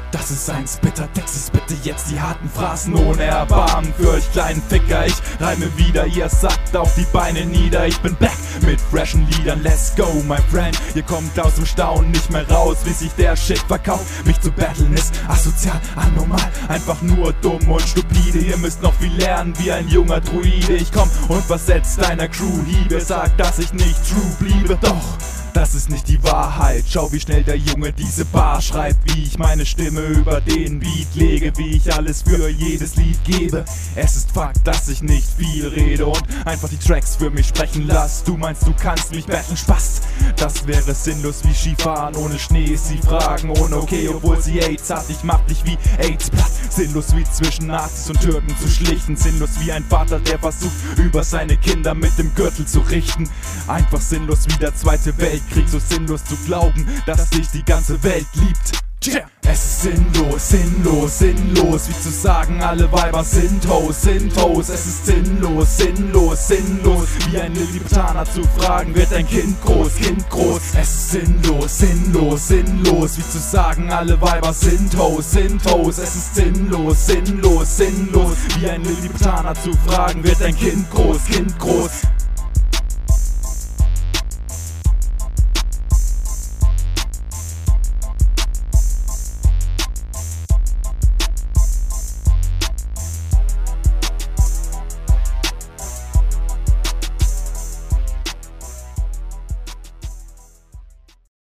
Das ist ein Spitter-Text, ich bitte jetzt die harten Phrasen ohne Erbarmen für euch kleinen Ficker. Ich reime wieder, ihr sackt auf die Beine nieder. Ich bin back mit freshen Liedern, let's go my friend. Ihr kommt aus dem Staunen nicht mehr raus, wie sich der Shit verkauft. Mich zu battlen ist asozial, anormal, einfach nur dumm und stupide. Ihr müsst noch viel lernen wie ein junger Druide. Ich komm und versetzt deiner Crew Hiebe, sagt, dass ich nicht true bliebe, doch das ist nicht die Wahrheit. Schau, wie schnell der Junge diese Bar schreibt, wie ich meine Stimme über den Beat lege, wie ich alles für jedes Lied gebe. Es ist Fakt, dass ich nicht viel rede und einfach die Tracks für mich sprechen lass. Du meinst, du kannst mich battlen, Spaß? Das wäre sinnlos wie Skifahren ohne Schnee. Sie fragen ohne okay, obwohl sie AIDS hat. Ich mach dich wie AIDS platt. Sinnlos wie zwischen Nazis und Türken zu schlichten. Sinnlos wie ein Vater, der versucht, über seine Kinder mit dem Gürtel zu richten. Einfach sinnlos wie der Zweite Weltkrieg, so sinnlos zu glauben, dass dich die ganze Welt liebt. Es ist sinnlos, sinnlos, sinnlos, wie zu sagen, alle Weiber sind Hoes, sind Hoes. Es ist sinnlos, sinnlos, sinnlos, wie ein Lilliputaner zu fragen, wird dein Kind groß, Kind groß. Es ist sinnlos, sinnlos, sinnlos, wie zu sagen, alle Weiber sind Hoes, sind Hoes. Es ist sinnlos, sinnlos, sinnlos, wie ein Lilliputaner zu fragen, wird dein Kind groß, Kind groß.